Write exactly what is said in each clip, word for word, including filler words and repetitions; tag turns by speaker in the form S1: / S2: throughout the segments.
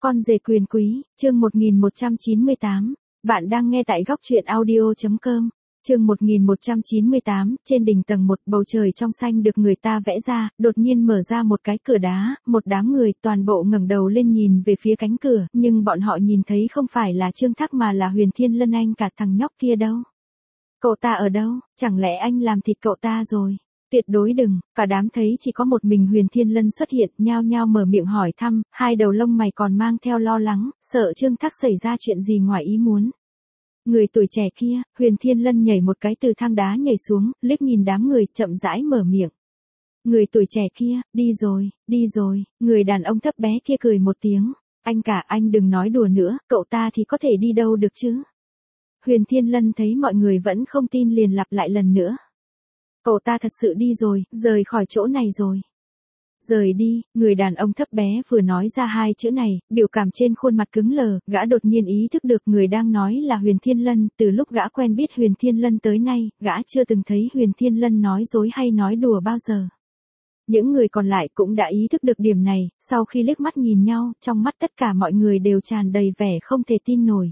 S1: Con rể quyền quý, chương một nghìn một trăm chín mươi tám. Bạn đang nghe tại góc truyện audio.com. Chương một nghìn một trăm chín mươi tám, trên đỉnh tầng một, bầu trời trong xanh được người ta vẽ ra, đột nhiên mở ra một cái cửa đá, một đám người toàn bộ ngẩng đầu lên nhìn về phía cánh cửa, nhưng bọn họ nhìn thấy không phải là Trương Thác mà là Huyền Thiên Lân, anh cả thằng nhóc kia đâu. Cậu ta ở đâu, chẳng lẽ anh làm thịt cậu ta rồi? Tuyệt đối đừng, cả đám thấy chỉ có một mình Huyền Thiên Lân xuất hiện, nhao nhao mở miệng hỏi thăm, hai đầu lông mày còn mang theo lo lắng, sợ Trương Thác xảy ra chuyện gì ngoài ý muốn. Người tuổi trẻ kia, Huyền Thiên Lân nhảy một cái từ thang đá nhảy xuống, liếc nhìn đám người, chậm rãi mở miệng. Người tuổi trẻ kia, đi rồi, đi rồi, người đàn ông thấp bé kia cười một tiếng, anh cả anh đừng nói đùa nữa, cậu ta thì có thể đi đâu được chứ. Huyền Thiên Lân thấy mọi người vẫn không tin liền lặp lại lần nữa. Cậu ta thật sự đi rồi, rời khỏi chỗ này rồi. Rời đi, người đàn ông thấp bé vừa nói ra hai chữ này, biểu cảm trên khuôn mặt cứng lờ, gã đột nhiên ý thức được người đang nói là Huyền Thiên Lân, từ lúc gã quen biết Huyền Thiên Lân tới nay, gã chưa từng thấy Huyền Thiên Lân nói dối hay nói đùa bao giờ. Những người còn lại cũng đã ý thức được điểm này, sau khi liếc mắt nhìn nhau, trong mắt tất cả mọi người đều tràn đầy vẻ không thể tin nổi.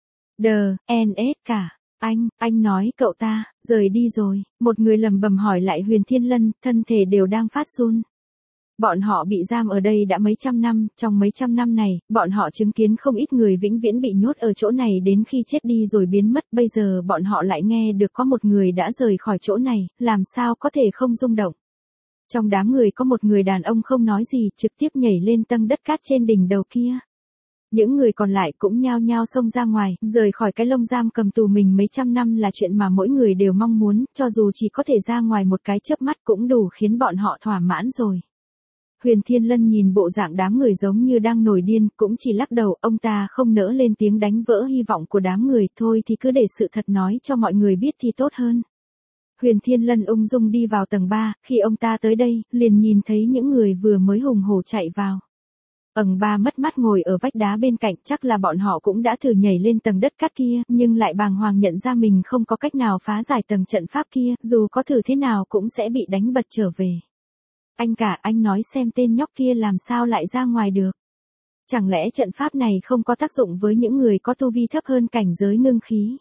S1: Đờ, en ét cả. Anh, anh nói cậu ta, rời đi rồi, một người lầm bầm hỏi lại Huyền Thiên Lân, thân thể đều đang phát run. Bọn họ bị giam ở đây đã mấy trăm năm, trong mấy trăm năm này, bọn họ chứng kiến không ít người vĩnh viễn bị nhốt ở chỗ này đến khi chết đi rồi biến mất, bây giờ bọn họ lại nghe được có một người đã rời khỏi chỗ này, làm sao có thể không rung động. Trong đám người có một người đàn ông không nói gì, trực tiếp nhảy lên tầng đất cát trên đỉnh đầu kia. Những người còn lại cũng nhao nhao xông ra ngoài, rời khỏi cái lông giam cầm tù mình mấy trăm năm là chuyện mà mỗi người đều mong muốn, cho dù chỉ có thể ra ngoài một cái chớp mắt cũng đủ khiến bọn họ thỏa mãn rồi. Huyền Thiên Lân nhìn bộ dạng đám người giống như đang nổi điên, cũng chỉ lắc đầu, ông ta không nỡ lên tiếng đánh vỡ hy vọng của đám người, thôi thì cứ để sự thật nói cho mọi người biết thì tốt hơn. Huyền Thiên Lân ung dung đi vào tầng ba, khi ông ta tới đây, liền nhìn thấy những người vừa mới hùng hổ chạy vào. Ầng ba mất mát ngồi ở vách đá bên cạnh, chắc là bọn họ cũng đã thử nhảy lên tầng đất cát kia, nhưng lại bàng hoàng nhận ra mình không có cách nào phá giải tầng trận pháp kia, dù có thử thế nào cũng sẽ bị đánh bật trở về. Anh cả, anh nói xem tên nhóc kia làm sao lại ra ngoài được. Chẳng lẽ trận pháp này không có tác dụng với những người có tu vi thấp hơn cảnh giới ngưng khí?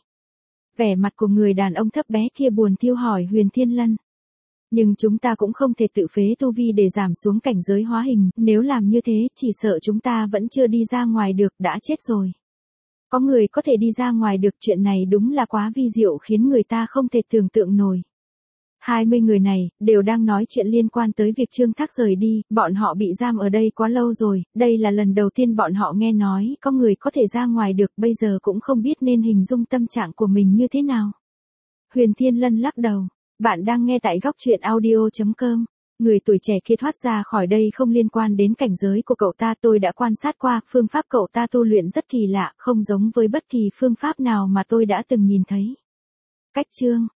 S1: Vẻ mặt của người đàn ông thấp bé kia buồn thiu hỏi Huyền Thiên Lân. Nhưng chúng ta cũng không thể tự phế tu vi để giảm xuống cảnh giới hóa hình, nếu làm như thế, chỉ sợ chúng ta vẫn chưa đi ra ngoài được, đã chết rồi. Có người có thể đi ra ngoài được, chuyện này đúng là quá vi diệu khiến người ta không thể tưởng tượng nổi. hai mươi người này, đều đang nói chuyện liên quan tới việc Trương Thác rời đi, bọn họ bị giam ở đây quá lâu rồi, đây là lần đầu tiên bọn họ nghe nói, có người có thể ra ngoài được, bây giờ cũng không biết nên hình dung tâm trạng của mình như thế nào. Huyền Thiên Lân lắc đầu. Bạn đang nghe tại góc truyện audio.com. Người tuổi trẻ kia thoát ra khỏi đây không liên quan đến cảnh giới của cậu ta, tôi đã quan sát qua, phương pháp cậu ta tu luyện rất kỳ lạ, không giống với bất kỳ phương pháp nào mà tôi đã từng nhìn thấy. Cách chương,